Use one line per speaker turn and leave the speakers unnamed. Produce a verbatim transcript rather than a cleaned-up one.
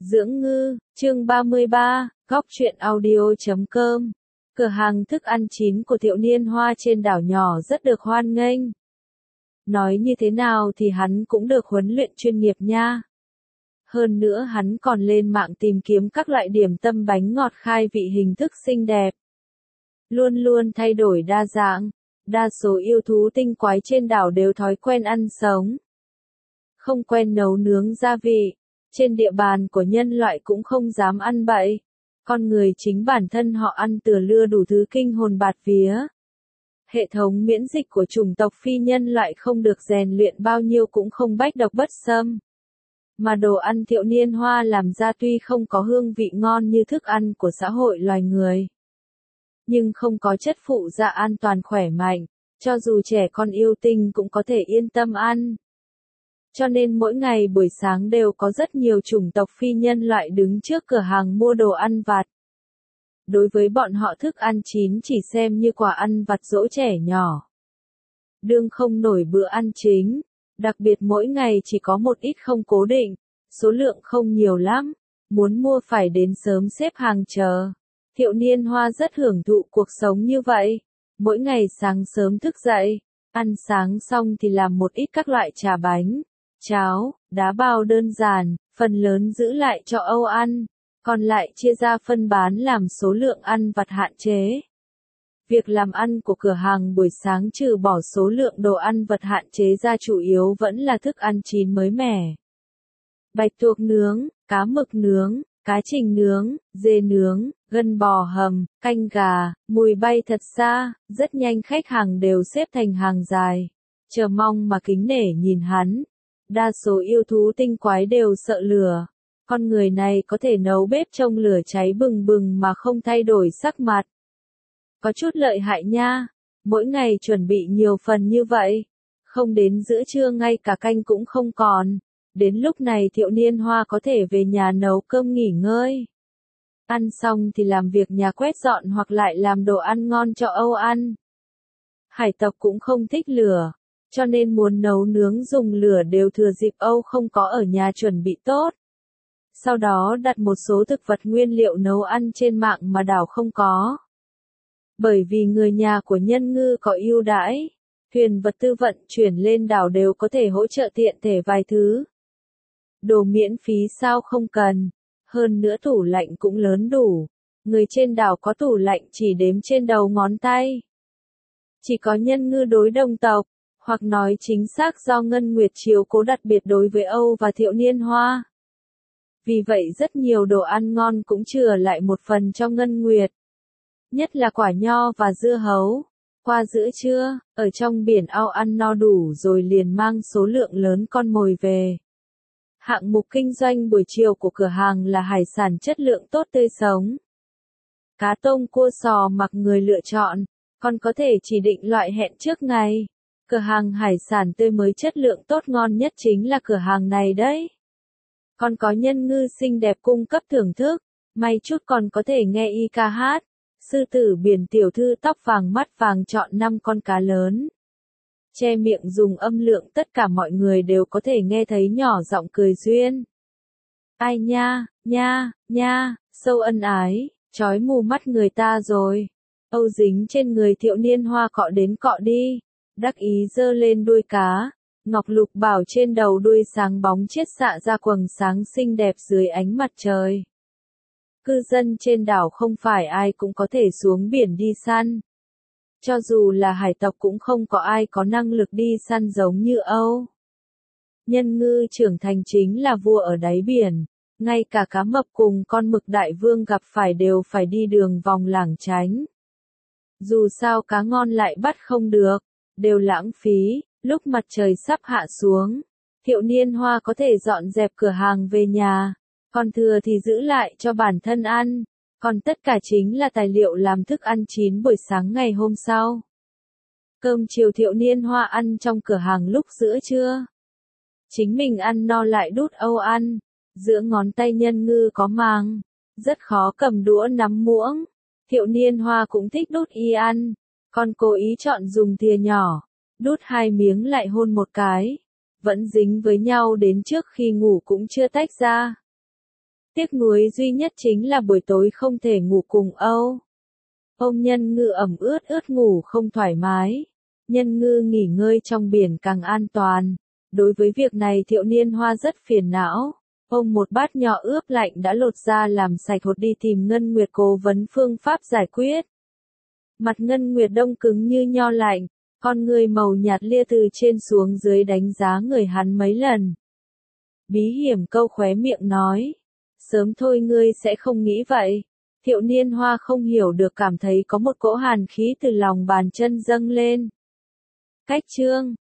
Dưỡng ngư, chương ba mươi ba, góc truyện audio chấm com. Cửa hàng thức ăn chín của Thiệu Niên Hoa trên đảo nhỏ rất được hoan nghênh. Nói như thế nào thì hắn cũng được huấn luyện chuyên nghiệp nha. Hơn nữa hắn còn lên mạng tìm kiếm các loại điểm tâm bánh ngọt khai vị hình thức xinh đẹp. Luôn luôn thay đổi đa dạng, đa số yêu thú tinh quái trên đảo đều thói quen ăn sống. Không quen nấu nướng gia vị. Trên địa bàn của nhân loại cũng không dám ăn bậy. Con người chính bản thân họ ăn từa lưa đủ thứ kinh hồn bạt vía. Hệ thống miễn dịch của chủng tộc phi nhân loại không được rèn luyện bao nhiêu cũng không bách độc bất xâm. Mà đồ ăn Thiệu Niên Hoa làm ra tuy không có hương vị ngon như thức ăn của xã hội loài người, nhưng không có chất phụ gia an toàn khỏe mạnh, cho dù trẻ con yêu tinh cũng có thể yên tâm ăn. Cho nên mỗi ngày buổi sáng đều có rất nhiều chủng tộc phi nhân loại đứng trước cửa hàng mua đồ ăn vặt. Đối với bọn họ thức ăn chín chỉ xem như quà ăn vặt dỗ trẻ nhỏ. Đương không nổi bữa ăn chính, đặc biệt mỗi ngày chỉ có một ít không cố định, số lượng không nhiều lắm, muốn mua phải đến sớm xếp hàng chờ. Thiệu Niên Hoa rất hưởng thụ cuộc sống như vậy, mỗi ngày sáng sớm thức dậy, ăn sáng xong thì làm một ít các loại trà bánh, cháo, đá bao đơn giản, phần lớn giữ lại cho Âu ăn, còn lại chia ra phân bán làm số lượng ăn vặt hạn chế. Việc làm ăn của cửa hàng buổi sáng trừ bỏ số lượng đồ ăn vật hạn chế ra chủ yếu vẫn là thức ăn chín mới mẻ. Bạch tuộc nướng, cá mực nướng, cá trình nướng, dê nướng, gân bò hầm, canh gà, mùi bay thật xa, rất nhanh khách hàng đều xếp thành hàng dài, chờ mong mà kính nể nhìn hắn. Đa số yêu thú tinh quái đều sợ lửa. Con người này có thể nấu bếp trông lửa cháy bừng bừng mà không thay đổi sắc mặt. Có chút lợi hại nha. Mỗi ngày chuẩn bị nhiều phần như vậy. Không đến giữa trưa ngay cả canh cũng không còn. Đến lúc này Thiệu Niên Hoa có thể về nhà nấu cơm nghỉ ngơi. Ăn xong thì làm việc nhà quét dọn hoặc lại làm đồ ăn ngon cho Âu ăn. Hải tộc cũng không thích lửa. Cho nên muốn nấu nướng dùng lửa đều thừa dịp Âu không có ở nhà chuẩn bị tốt. Sau đó đặt một số thực vật nguyên liệu nấu ăn trên mạng mà đảo không có. Bởi vì người nhà của nhân ngư có ưu đãi, thuyền vật tư vận chuyển lên đảo đều có thể hỗ trợ tiện thể vài thứ. Đồ miễn phí sao không cần, hơn nữa tủ lạnh cũng lớn đủ. Người trên đảo có tủ lạnh chỉ đếm trên đầu ngón tay. Chỉ có nhân ngư đối đồng tộc, hoặc nói chính xác do Ngân Nguyệt chiếu cố đặc biệt đối với Âu và Thiệu Niên Hoa. Vì vậy rất nhiều đồ ăn ngon cũng chừa lại một phần cho Ngân Nguyệt. Nhất là quả nho và dưa hấu. Qua giữa trưa, ở trong biển Âu ăn no đủ rồi liền mang số lượng lớn con mồi về. Hạng mục kinh doanh buổi chiều của cửa hàng là hải sản chất lượng tốt tươi sống. Cá tôm cua sò mặc người lựa chọn, còn có thể chỉ định loại hẹn trước ngày. Cửa hàng hải sản tươi mới chất lượng tốt ngon nhất chính là cửa hàng này đấy. Còn có nhân ngư xinh đẹp cung cấp thưởng thức, may chút còn có thể nghe y ca hát. Sư tử biển tiểu thư tóc vàng mắt vàng chọn năm con cá lớn. Che miệng dùng âm lượng tất cả mọi người đều có thể nghe thấy nhỏ giọng cười duyên. Ai nha, nha, nha, sâu ân ái, chói mù mắt người ta rồi. Âu dính trên người Thiệu Niên Hoa cọ đến cọ đi. Đắc ý giơ lên đuôi cá, ngọc lục bảo trên đầu đuôi sáng bóng chiết xạ ra quầng sáng xinh đẹp dưới ánh mặt trời. Cư dân trên đảo không phải ai cũng có thể xuống biển đi săn. Cho dù là hải tộc cũng không có ai có năng lực đi săn giống như Âu. Nhân ngư trưởng thành chính là vua ở đáy biển, ngay cả cá mập cùng con mực đại vương gặp phải đều phải đi đường vòng lảng tránh. Dù sao cá ngon lại bắt không được. Đều lãng phí, lúc mặt trời sắp hạ xuống, Thiệu Niên Hoa có thể dọn dẹp cửa hàng về nhà, còn thừa thì giữ lại cho bản thân ăn, còn tất cả chính là tài liệu làm thức ăn chín buổi sáng ngày hôm sau. Cơm chiều Thiệu Niên Hoa ăn trong cửa hàng lúc giữa trưa. Chính mình ăn no lại đút Âu ăn, giữa ngón tay nhân ngư có màng, rất khó cầm đũa nắm muỗng, Thiệu Niên Hoa cũng thích đút y ăn. Còn cố ý chọn dùng thìa nhỏ, đút hai miếng lại hôn một cái, vẫn dính với nhau đến trước khi ngủ cũng chưa tách ra. Tiếc nuối duy nhất chính là buổi tối không thể ngủ cùng Âu. Ông Nhân Ngư ẩm ướt ướt ngủ không thoải mái. Nhân Ngư nghỉ ngơi trong biển càng an toàn. Đối với việc này Thiệu Niên Hoa rất phiền não. Ông một bát nhỏ ướp lạnh đã lột ra làm sạch hột đi tìm Ngân Nguyệt cố vấn phương pháp giải quyết. Mặt Ngân Nguyệt đông cứng như nho lạnh, con người màu nhạt lia từ trên xuống dưới đánh giá người hắn mấy lần. Bí hiểm câu khóe miệng nói. Sớm thôi ngươi sẽ không nghĩ vậy. Thiệu Niên Hoa không hiểu được cảm thấy có một cỗ hàn khí từ lòng bàn chân dâng lên. Cách chương